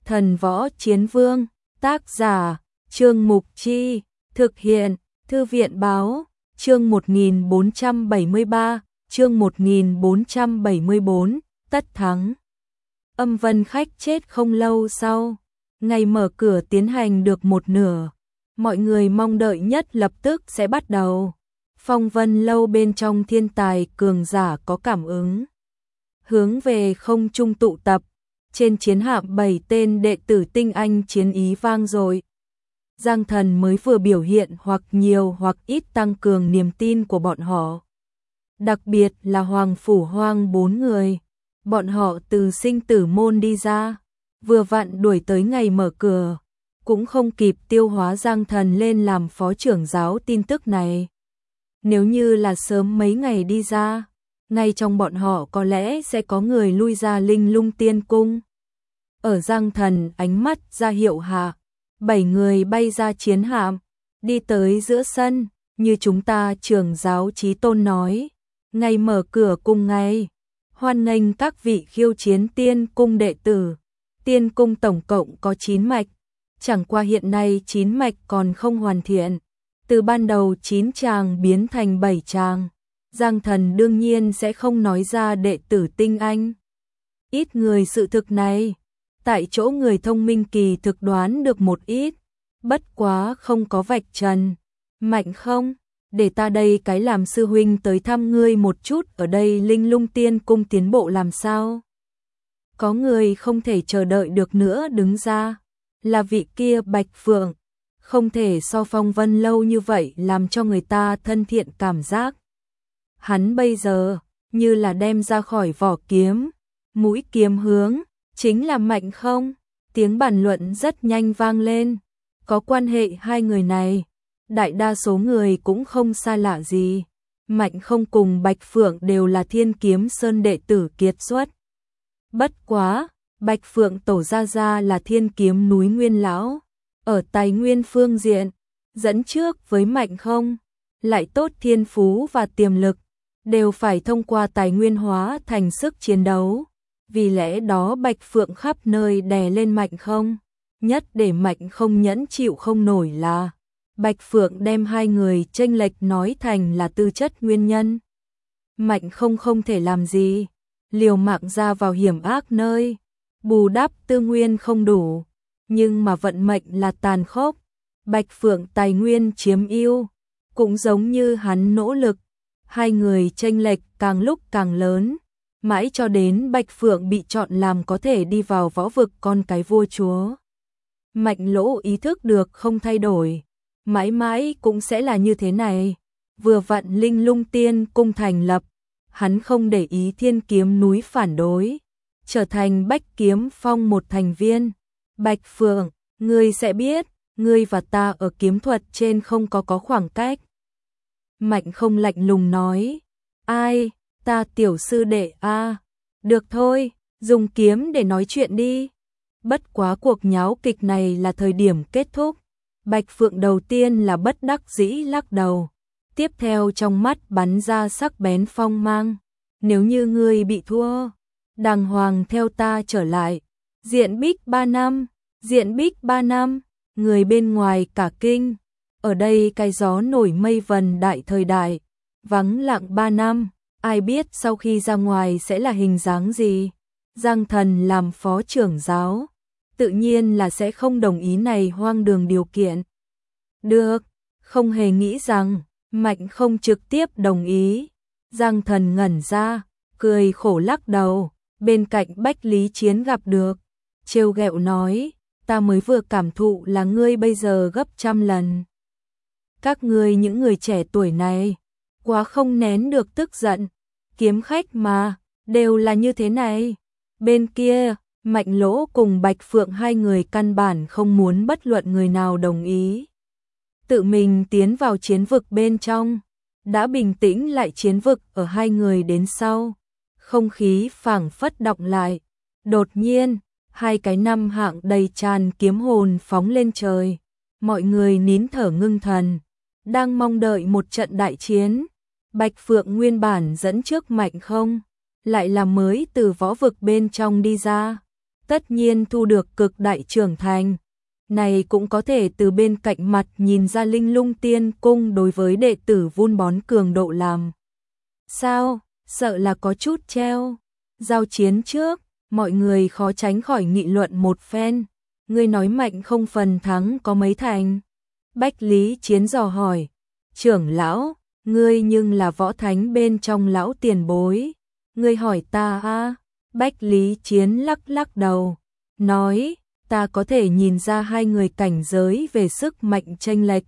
Thần Võ Chiến Vương, tác giả, Trương Mục Chi, thực hiện, Thư viện Báo, chương 1473, chương 1474, tất thắng. Âm Vân Khách chết không lâu sau, ngày mở cửa tiến hành được một nửa, mọi người mong đợi nhất lập tức sẽ bắt đầu. Phong Vân Lâu bên trong thiên tài cường giả có cảm ứng, hướng về không trung tụ tập. Trên chiến hạm 7 tên đệ tử tinh anh chiến ý vang dội. Giang Thần mới vừa biểu hiện hoặc nhiều hoặc ít tăng cường niềm tin của bọn họ. Đặc biệt là Hoàng Phủ Hoang 4 người. Bọn họ từ sinh tử môn đi ra, vừa vặn đuổi tới ngày mở cửa, cũng không kịp tiêu hóa Giang Thần lên làm phó trưởng giáo tin tức này. Nếu như là sớm mấy ngày đi ra, ngay trong bọn họ có lẽ sẽ có người lui ra Linh Lung Tiên Cung. Ở Giang Thần ánh mắt ra hiệu hạ, 7 người bay ra chiến hạm, đi tới giữa sân, như chúng ta trưởng giáo Chí Tôn nói, ngày mở cửa cùng ngày, hoan nghênh các vị khiêu chiến Tiên Cung đệ tử. Tiên Cung tổng cộng có 9 mạch, chẳng qua hiện nay 9 mạch còn không hoàn thiện, từ ban đầu 9 tràng biến thành 7 tràng. Giang Thần đương nhiên sẽ không nói ra đệ tử tinh anh. Ít người sự thực này, tại chỗ người thông minh kỳ thực đoán được một ít, bất quá không có vạch trần. Mạnh không? Để ta đây cái làm sư huynh tới thăm ngươi một chút, ở đây Linh Lung Tiên Cung tiến bộ làm sao? Có người không thể chờ đợi được nữa đứng ra, là vị kia Bạch Phượng, không thể so Phong Vân Lâu như vậy làm cho người ta thân thiện cảm giác. Hắn bây giờ như là đem ra khỏi vỏ kiếm, mũi kiếm hướng chính là Mạnh không? Tiếng bàn luận rất nhanh vang lên, có quan hệ hai người này, đại đa số người cũng không xa lạ gì. Mạnh không cùng Bạch Phượng đều là Thiên Kiếm Sơn đệ tử kiệt xuất. Bất quá, Bạch Phượng tổ gia là Thiên Kiếm núi Nguyên lão, ở tài nguyên phương diện, dẫn trước với Mạnh không, lại tốt thiên phú và tiềm lực, đều phải thông qua tài nguyên hóa thành sức chiến đấu. Vì lẽ đó Bạch Phượng khắp nơi đè lên Mạnh không, nhất để Mạnh không nhẫn chịu không nổi là Bạch Phượng đem hai người chênh lệch nói thành là tư chất nguyên nhân. Mạnh không không thể làm gì, liều mạng ra vào hiểm ác nơi, bù đắp tư nguyên không đủ, nhưng mà vận mệnh là tàn khốc. Bạch Phượng tài nguyên chiếm ưu, cũng giống như hắn nỗ lực, hai người chênh lệch càng lúc càng lớn, mãi cho đến Bạch Phượng bị chọn làm có thể đi vào võ vực con cái vua chúa. Mạnh Lỗ ý thức được không thay đổi, mãi mãi cũng sẽ là như thế này. Vừa vặn Linh Lung Tiên Cung thành lập, hắn không để ý Thiên Kiếm núi phản đối, trở thành Bách Kiếm Phong một thành viên. Bạch Phượng, ngươi sẽ biết, ngươi và ta ở kiếm thuật trên không có khoảng cách. Mạnh không lạnh lùng nói, ai, ta tiểu sư đệ a, được thôi, dùng kiếm để nói chuyện đi. Bất quá cuộc nháo kịch này là thời điểm kết thúc. Bạch Phượng đầu tiên là bất đắc dĩ lắc đầu, tiếp theo trong mắt bắn ra sắc bén phong mang. Nếu như ngươi bị thua, đàng hoàng theo ta trở lại. Diện Bích 3 năm, Diện Bích 3 năm, người bên ngoài cả kinh. Ở đây cái gió nổi mây vần đại thời đại, vắng lặng 3 năm, ai biết sau khi ra ngoài sẽ là hình dáng gì. Giang Thần làm phó trưởng giáo, tự nhiên là sẽ không đồng ý này hoang đường điều kiện. Được, không hề nghĩ rằng Mạnh không trực tiếp đồng ý. Giang Thần ngẩn ra, cười khổ lắc đầu, bên cạnh Bách Lý Chiến gặp được, trêu ghẹo nói, ta mới vừa cảm thụ là ngươi bây giờ gấp 100 lần. Các ngươi những người trẻ tuổi này, quá không nén được tức giận, kiếm khách mà, đều là như thế này. Bên kia, Mạnh Lỗ cùng Bạch Phượng hai người căn bản không muốn bất luận người nào đồng ý. Tự mình tiến vào chiến vực bên trong, đã bình tĩnh lại chiến vực ở hai người đến sau. Không khí phảng phất đọng lại, đột nhiên, hai cái năm hạng đầy tràn kiếm hồn phóng lên trời. Mọi người nín thở ngưng thần, đang mong đợi một trận đại chiến. Bạch Phượng nguyên bản dẫn trước Mạnh không, lại là mới từ võ vực bên trong đi ra. tất nhiên thu được cực đại trưởng thành. Này cũng có thể từ bên cạnh mặt nhìn ra Linh Lung Tiên Cung đối với đệ tử vun bón cường độ làm. Sao, sợ là có chút treo. Giao chiến trước, mọi người khó tránh khỏi nghị luận một phen. Ngươi nói mạnh không phần thắng có mấy thành? Bách Lý Chiến dò hỏi. Trưởng lão, ngươi nhưng là võ thánh bên trong lão tiền bối. Ngươi hỏi ta à? Bách Lý Chiến lắc lắc đầu. Nói, ta có thể nhìn ra hai người cảnh giới về sức mạnh chênh lệch.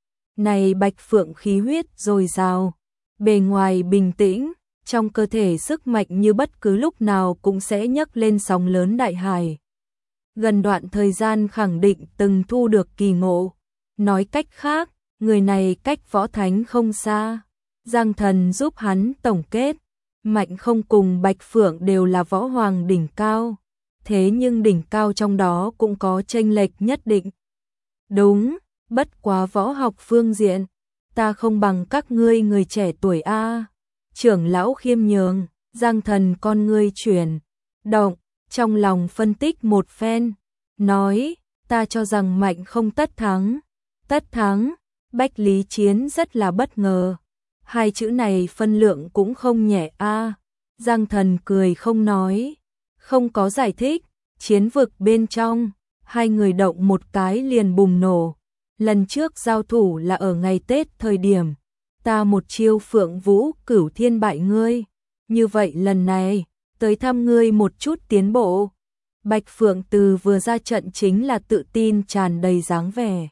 Này Bạch Phượng khí huyết dồi dào, bề ngoài bình tĩnh, trong cơ thể sức mạnh như bất cứ lúc nào cũng sẽ nhấc lên sóng lớn đại hải. Gần đoạn thời gian khẳng định từng thu được kỳ ngộ. Nói cách khác, người này cách võ thánh không xa. Giang Thần giúp hắn tổng kết. Mạnh không cùng Bạch Phượng đều là võ hoàng đỉnh cao. Thế nhưng đỉnh cao trong đó cũng có chênh lệch nhất định. Đúng, bất quá võ học phương diện, ta không bằng các ngươi người trẻ tuổi a. Trưởng lão khiêm nhường, Giang Thần con ngươi chuyển động, trong lòng phân tích một phen, nói, ta cho rằng mạnh không tất thắng. Tất thắng, Bách Lý Chiến rất là bất ngờ. Hai chữ này phân lượng cũng không nhẹ a. Giang Thần cười không nói, không có giải thích. Chiến vực bên trong, hai người động một cái liền bùng nổ. Lần trước giao thủ là ở ngày Tết thời điểm, ta một chiêu Phượng Vũ Cửu Thiên bại ngươi. Như vậy lần này, tới thăm ngươi một chút tiến bộ. Bạch Phượng từ vừa ra trận chính là tự tin tràn đầy dáng vẻ.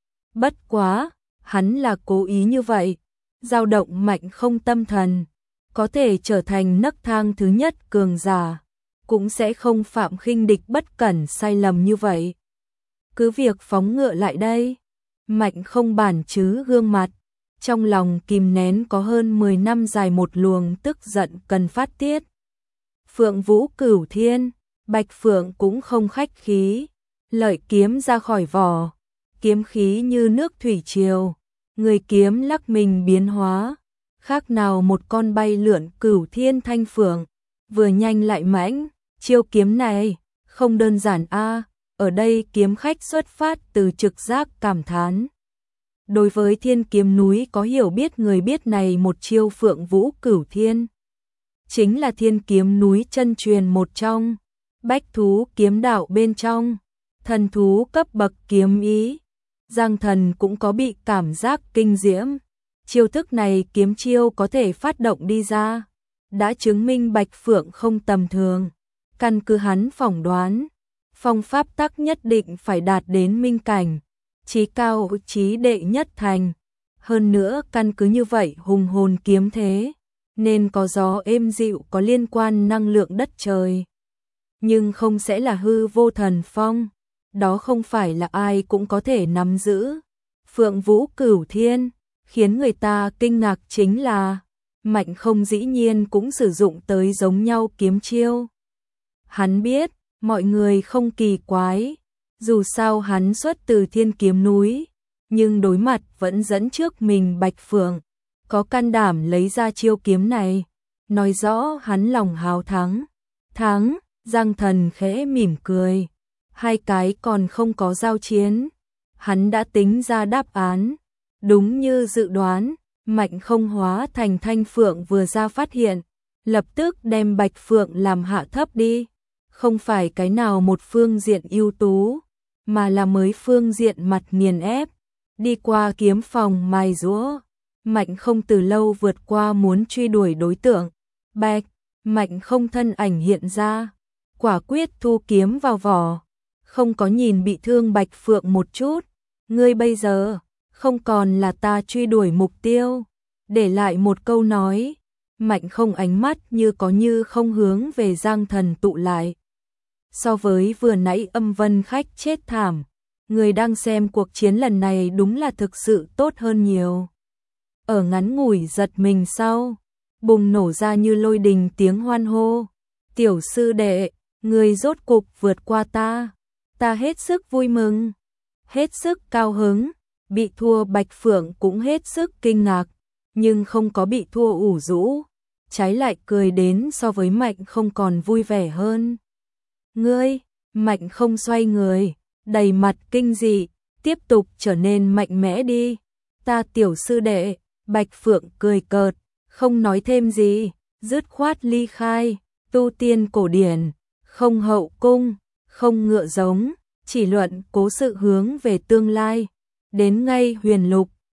Bất quá, hắn là cố ý như vậy, dao động mạnh không tâm thần, có thể trở thành nấc thang thứ nhất cường giả, cũng sẽ không phạm khinh địch bất cẩn sai lầm như vậy. Cứ việc phóng ngựa lại đây, mạnh không bản chứ gương mặt, trong lòng kìm nén có hơn 10 năm dài một luồng tức giận cần phát tiết. Phượng Vũ Cửu Thiên, Bạch Phượng cũng không khách khí, lợi kiếm ra khỏi vỏ, kiếm khí như nước thủy triều, người kiếm lắc mình biến hóa, khác nào một con bay lượn Cửu Thiên Thanh Phượng, vừa nhanh lại mãnh. Chiêu kiếm này không đơn giản a. Ở đây kiếm khách xuất phát từ trực giác cảm thán. Đối với Thiên Kiếm núi có hiểu biết người biết này một chiêu Phượng Vũ Cửu Thiên, chính là Thiên Kiếm núi chân truyền một trong, bách thú kiếm đạo bên trong, thần thú cấp bậc kiếm ý. Giang Thần cũng có bị cảm giác kinh diễm. Chiêu thức này kiếm chiêu có thể phát động đi ra, đã chứng minh Bạch Phượng không tầm thường. Căn cứ hắn phỏng đoán, phong pháp tắc nhất định phải đạt đến minh cảnh, chí cao chí đệ nhất thành. Hơn nữa căn cứ như vậy hùng hồn kiếm thế, nên có gió êm dịu có liên quan năng lượng đất trời. Nhưng không sẽ là hư vô thần phong, đó không phải là ai cũng có thể nắm giữ. Phượng Vũ Cửu Thiên, khiến người ta kinh ngạc chính là, mạnh không dĩ nhiên cũng sử dụng tới giống nhau kiếm chiêu. Hắn biết, mọi người không kỳ quái, dù sao hắn xuất từ Thiên Kiếm núi, nhưng đối mặt vẫn dẫn trước mình Bạch Phượng, có can đảm lấy ra chiêu kiếm này, nói rõ hắn lòng hào thắng. Thắng, Giang Thần khẽ mỉm cười, hai cái còn không có giao chiến, hắn đã tính ra đáp án, đúng như dự đoán, mạnh không hóa thành Thanh Phượng vừa ra phát hiện, lập tức đem Bạch Phượng làm hạ thấp đi. Không phải cái nào một phương diện ưu tú, mà là mới phương diện mặt nghiền ép, đi qua kiếm phòng mài giũa. Mạnh không từ lâu vượt qua muốn truy đuổi đối tượng. Bạch, mạnh không thân ảnh hiện ra, quả quyết thu kiếm vào vỏ, không có nhìn bị thương Bạch Phượng một chút. Ngươi bây giờ, không còn là ta truy đuổi mục tiêu. Để lại một câu nói, mạnh không ánh mắt như có như không hướng về Giang Thần tụ lại. So với vừa nãy âm vân khách chết thảm, người đang xem cuộc chiến lần này đúng là thực sự tốt hơn nhiều. Ở ngắn ngủi giật mình sau, bùng nổ ra như lôi đình tiếng hoan hô. Tiểu sư đệ, người rốt cục vượt qua ta. Ta hết sức vui mừng, hết sức cao hứng. Bị thua Bạch Phượng cũng hết sức kinh ngạc, nhưng không có bị thua ủ rũ, trái lại cười đến so với mạnh không còn vui vẻ hơn. Ngươi, Mạnh không xoay người, đầy mặt kinh dị, tiếp tục trở nên mạnh mẽ đi. Ta tiểu sư đệ, Bạch Phượng cười cợt, không nói thêm gì, dứt khoát ly khai. Tu tiên cổ điển, không hậu cung, không ngựa giống, chỉ luận cố sự hướng về tương lai. Đến ngay huyền lục,